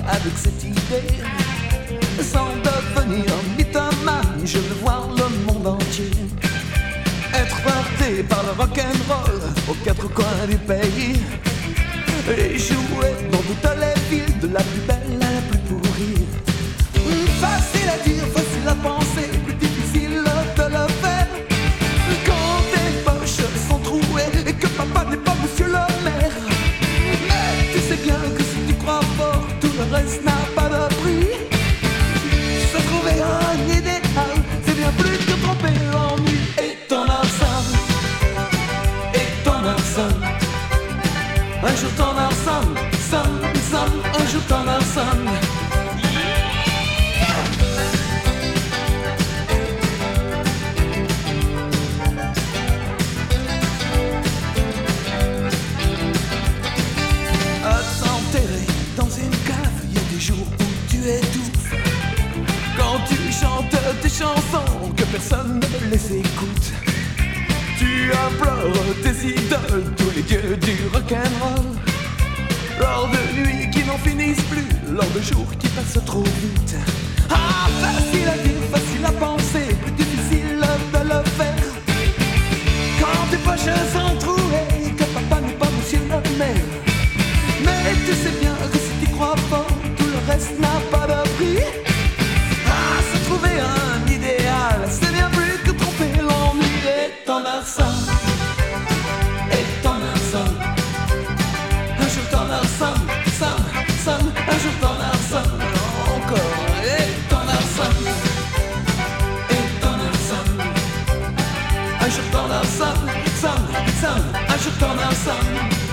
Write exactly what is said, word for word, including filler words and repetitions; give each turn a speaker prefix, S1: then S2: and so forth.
S1: avec cette idée. Sans devenir mythomane, je veux voir le monde entier être porté par le rock'n'roll aux quatre coins du pays et jouer dans toutes les villes, de la plus belle à la plus pourrie. Facile à dire, facile à penser, plus difficile de le faire quand tes poches sont trouées et que papa n'est pas monsieur le maire. Mais tu sais bien que si tu crois fort, tout le reste n'a pas de prix. Se trouver un idéal, c'est bien plus que tromper l'ennui. Et ton argent, et ton argent, un jour ton argent, son, son, un jour ton argent. Dans une cave, il y a des jours où tu étouffes quand tu chantes tes chansons que personne ne les écoute. Tu implores tes idoles, tous les dieux du rock'n'roll, lors de nuits qui n'en finissent plus, lors de jours qui passent trop vite. Ah, facile à dire, facile à penser, plus difficile de le faire quand tes poches sont trouées, que papa n'est pas monsieur le maire. Mais tu sais bien que si tu crois fort, tout le reste n'a pas de prix. Ah, se trouver un idéal, c'est bien plus que tromper l'ennui. Et ton argent, et ton argent, un jour ton argent, Sam, Sam, un jour ton argent, encore. Et ton argent, et ton argent, un jour ton argent, Sam, Sam, un jour ton argent.